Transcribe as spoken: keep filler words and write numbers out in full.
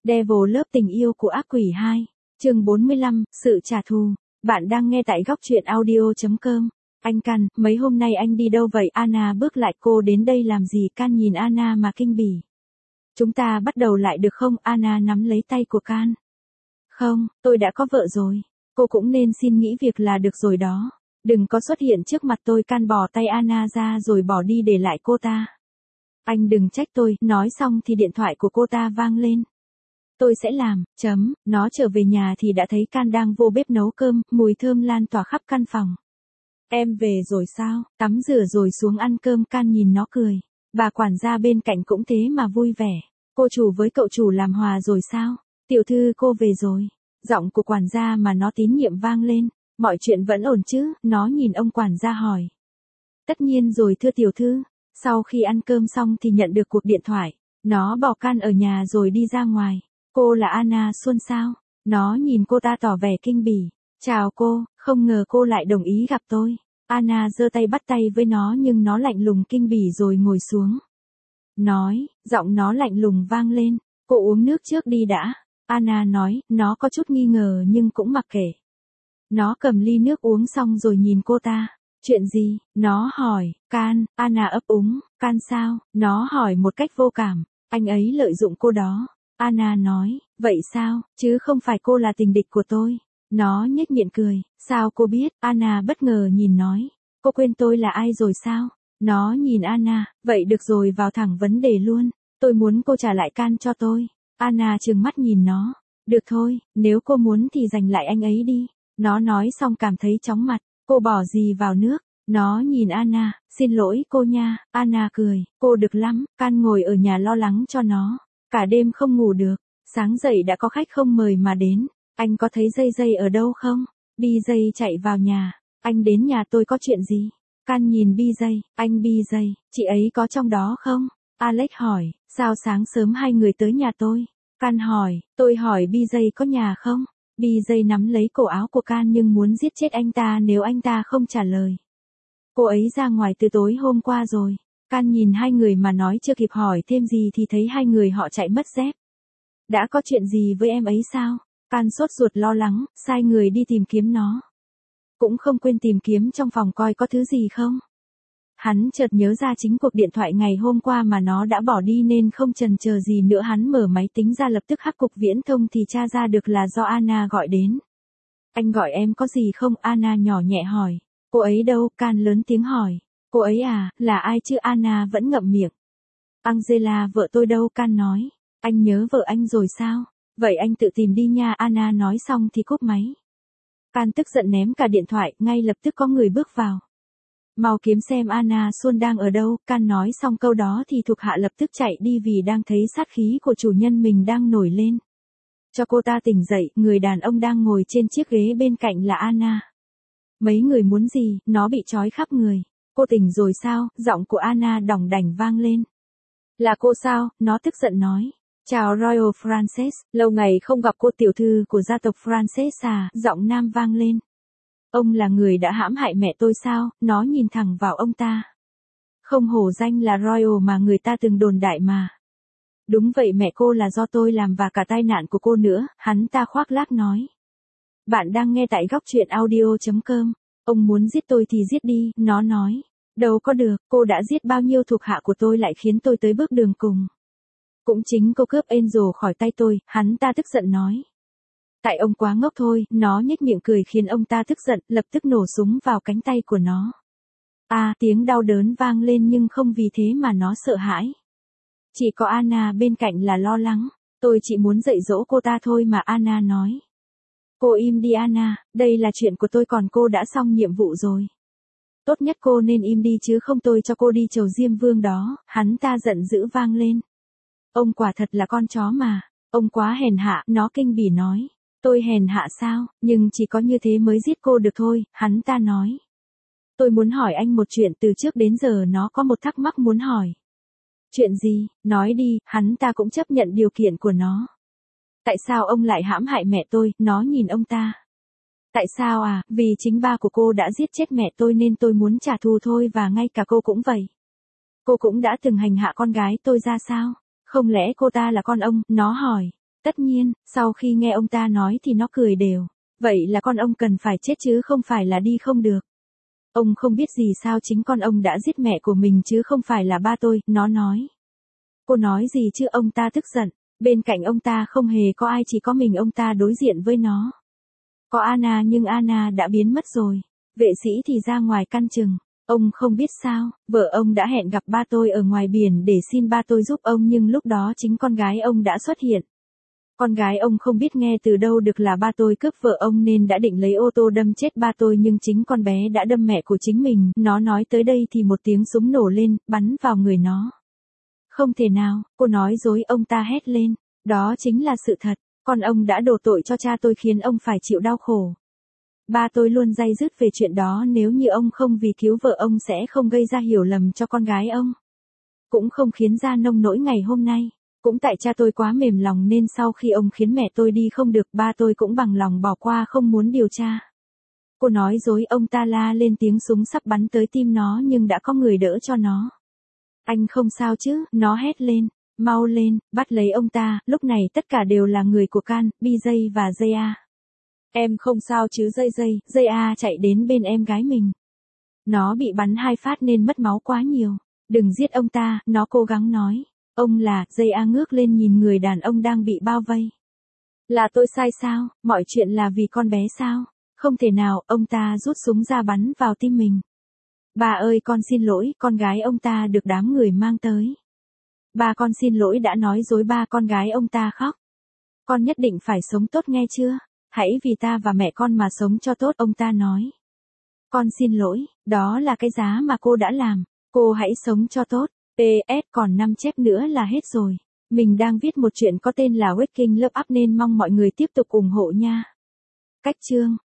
Devil lớp tình yêu của ác quỷ hai, chương bốn mươi lăm, sự trả thù. Bạn đang nghe tại góc truyện audio chấm com. Anh Can, mấy hôm nay anh đi đâu vậy? Anna bước lại, cô đến đây làm gì? Can nhìn Anna mà kinh bỉ. Chúng ta bắt đầu lại được không? Anna nắm lấy tay của Can. Không, tôi đã có vợ rồi. Cô cũng nên xin nghỉ việc là được rồi đó. Đừng có xuất hiện trước mặt tôi. Can bỏ tay Anna ra rồi bỏ đi để lại cô ta. Anh đừng trách tôi. Nói xong thì điện thoại của cô ta vang lên. Tôi sẽ làm, chấm, nó trở về nhà thì đã thấy Can đang vô bếp nấu cơm, mùi thơm lan tỏa khắp căn phòng. Em về rồi sao? Tắm rửa rồi xuống ăn cơm. Can nhìn nó cười. Bà quản gia bên cạnh cũng thế mà vui vẻ. Cô chủ với cậu chủ làm hòa rồi sao? Tiểu thư cô về rồi. Giọng của quản gia mà nó tín nhiệm vang lên. Mọi chuyện vẫn ổn chứ? Nó nhìn ông quản gia hỏi. Tất nhiên rồi thưa tiểu thư. Sau khi ăn cơm xong thì nhận được cuộc điện thoại. Nó bỏ Can ở nhà rồi đi ra ngoài. Cô là Anna Xuân sao? Nó nhìn cô ta tỏ vẻ kinh bỉ. Chào cô, không ngờ cô lại đồng ý gặp tôi. Anna giơ tay bắt tay với nó nhưng nó lạnh lùng kinh bỉ rồi ngồi xuống. Nói, giọng nó lạnh lùng vang lên. Cô uống nước trước đi đã. Anna nói, nó có chút nghi ngờ nhưng cũng mặc kệ. Nó cầm ly nước uống xong rồi nhìn cô ta. Chuyện gì? Nó hỏi. Can, Anna ấp úng. Can sao? Nó hỏi một cách vô cảm. Anh ấy lợi dụng cô đó. Anna nói, vậy sao, chứ không phải cô là tình địch của tôi. Nó nhếch miệng cười, sao cô biết? Anna bất ngờ nhìn nói, cô quên tôi là ai rồi sao? Nó nhìn Anna, vậy được rồi, vào thẳng vấn đề luôn. Tôi muốn cô trả lại Can cho tôi. Anna trừng mắt nhìn nó, được thôi, nếu cô muốn thì giành lại anh ấy đi. Nó nói xong cảm thấy chóng mặt, cô bỏ gì vào nước? Nó nhìn Anna, xin lỗi cô nha. Anna cười, cô được lắm. Can ngồi ở nhà lo lắng cho nó. Cả đêm không ngủ được, sáng dậy đã có khách không mời mà đến. Anh có thấy dây dây ở đâu không? Bi dây chạy vào nhà. Anh đến nhà tôi có chuyện gì? Can nhìn Bi dây, anh Bi dây, chị ấy có trong đó không? Alex hỏi, sao sáng sớm hai người tới nhà tôi? Can hỏi, tôi hỏi Bi dây có nhà không? Bi dây nắm lấy cổ áo của Can nhưng muốn giết chết anh ta nếu anh ta không trả lời. Cô ấy ra ngoài từ tối hôm qua rồi. Can nhìn hai người mà nói chưa kịp hỏi thêm gì thì thấy hai người họ chạy mất dép. Đã có chuyện gì với em ấy sao? Can sốt ruột lo lắng, sai người đi tìm kiếm nó. Cũng không quên tìm kiếm trong phòng coi có thứ gì không. Hắn chợt nhớ ra chính cuộc điện thoại ngày hôm qua mà nó đã bỏ đi nên không chần chờ gì nữa, hắn mở máy tính ra lập tức hack cục viễn thông thì tra ra được là do Anna gọi đến. Anh gọi em có gì không? Anna nhỏ nhẹ hỏi. Cô ấy đâu? Can lớn tiếng hỏi. Cô ấy à, là ai chứ? Anna vẫn ngậm miệng. Angela vợ tôi đâu? Can nói. Anh nhớ vợ anh rồi sao? Vậy anh tự tìm đi nha. Anna nói xong thì cúp máy. Can tức giận ném cả điện thoại, ngay lập tức có người bước vào. Mau kiếm xem Anna Xuân đang ở đâu. Can nói xong câu đó thì thuộc hạ lập tức chạy đi vì đang thấy sát khí của chủ nhân mình đang nổi lên. Cho cô ta tỉnh dậy, người đàn ông đang ngồi trên chiếc ghế bên cạnh là Anna. Mấy người muốn gì? Nó bị trói khắp người. Cô tỉnh rồi sao? Giọng của Anna đỏng đảnh vang lên. Là cô sao? Nó tức giận nói. Chào Royal Frances, lâu ngày không gặp cô, tiểu thư của gia tộc Frances à? Giọng nam vang lên. Ông là người đã hãm hại mẹ tôi sao? Nó nhìn thẳng vào ông ta. Không hổ danh là Royal mà người ta từng đồn đại mà. Đúng vậy, mẹ cô là do tôi làm và cả tai nạn của cô nữa, hắn ta khoác lác nói. Bạn đang nghe tại góc truyện audio chấm com. Ông muốn giết tôi thì giết đi, nó nói. Đâu có được, cô đã giết bao nhiêu thuộc hạ của tôi lại khiến tôi tới bước đường cùng. Cũng chính cô cướp Angel khỏi tay tôi, hắn ta tức giận nói. Tại ông quá ngốc thôi, nó nhếch miệng cười khiến ông ta tức giận, lập tức nổ súng vào cánh tay của nó. À, tiếng đau đớn vang lên nhưng không vì thế mà nó sợ hãi. Chỉ có Anna bên cạnh là lo lắng. Tôi chỉ muốn dạy dỗ cô ta thôi mà, Anna nói. Cô im đi Anna, đây là chuyện của tôi, còn cô đã xong nhiệm vụ rồi. Tốt nhất cô nên im đi chứ không tôi cho cô đi chầu Diêm Vương đó. Hắn ta giận dữ vang lên. Ông quả thật là con chó mà. Ông quá hèn hạ, nó kinh bỉ nói. Tôi hèn hạ sao? Nhưng chỉ có như thế mới giết cô được thôi, hắn ta nói. Tôi muốn hỏi anh một chuyện, từ trước đến giờ nó có một thắc mắc muốn hỏi. Chuyện gì? Nói đi. Hắn ta cũng chấp nhận điều kiện của nó. Tại sao ông lại hãm hại mẹ tôi? Nó nhìn ông ta. Tại sao à? Vì chính ba của cô đã giết chết mẹ tôi nên tôi muốn trả thù thôi, và ngay cả cô cũng vậy. Cô cũng đã từng hành hạ con gái tôi ra sao? Không lẽ cô ta là con ông? Nó hỏi. Tất nhiên, sau khi nghe ông ta nói thì nó cười đều. Vậy là con ông cần phải chết chứ không phải là đi không được. Ông không biết gì sao chính con ông đã giết mẹ của mình chứ không phải là ba tôi, nó nói. Cô nói gì chứ, ông ta tức giận. Bên cạnh ông ta không hề có ai, chỉ có mình ông ta đối diện với nó. Có Anna nhưng Anna đã biến mất rồi. Vệ sĩ thì ra ngoài căn chừng. Ông không biết sao, vợ ông đã hẹn gặp ba tôi ở ngoài biển để xin ba tôi giúp ông nhưng lúc đó chính con gái ông đã xuất hiện. Con gái ông không biết nghe từ đâu được là ba tôi cướp vợ ông nên đã định lấy ô tô đâm chết ba tôi nhưng chính con bé đã đâm mẹ của chính mình. Nó nói tới đây thì một tiếng súng nổ lên, bắn vào người nó. Không thể nào, cô nói dối, ông ta hét lên. Đó chính là sự thật, con ông đã đổ tội cho cha tôi khiến ông phải chịu đau khổ. Ba tôi luôn day dứt về chuyện đó, nếu như ông không vì cứu vợ ông sẽ không gây ra hiểu lầm cho con gái ông. Cũng không khiến ra nông nỗi ngày hôm nay. Cũng tại cha tôi quá mềm lòng nên sau khi ông khiến mẹ tôi đi không được, ba tôi cũng bằng lòng bỏ qua không muốn điều tra. Cô nói dối, ông ta la lên, tiếng súng sắp bắn tới tim nó nhưng đã có người đỡ cho nó. Anh không sao chứ, nó hét lên. Mau lên, bắt lấy ông ta, lúc này tất cả đều là người của Can, bê jay và Jaya. Em không sao chứ Jay Jay, Jaya chạy đến bên em gái mình. Nó bị bắn hai phát nên mất máu quá nhiều. Đừng giết ông ta, nó cố gắng nói. Ông là, Jaya ngước lên nhìn người đàn ông đang bị bao vây. Là tôi sai sao, mọi chuyện là vì con bé sao? Không thể nào, ông ta rút súng ra bắn vào tim mình. Bà ơi, con xin lỗi, con gái ông ta được đám người mang tới. Bà, con xin lỗi đã nói dối ba, con gái ông ta khóc. Con nhất định phải sống tốt nghe chưa? Hãy vì ta và mẹ con mà sống cho tốt, ông ta nói. Con xin lỗi, đó là cái giá mà cô đã làm, cô hãy sống cho tốt. pê ét còn năm chép nữa là hết rồi. Mình đang viết một chuyện có tên là Waking Love Up nên mong mọi người tiếp tục ủng hộ nha. Cách chương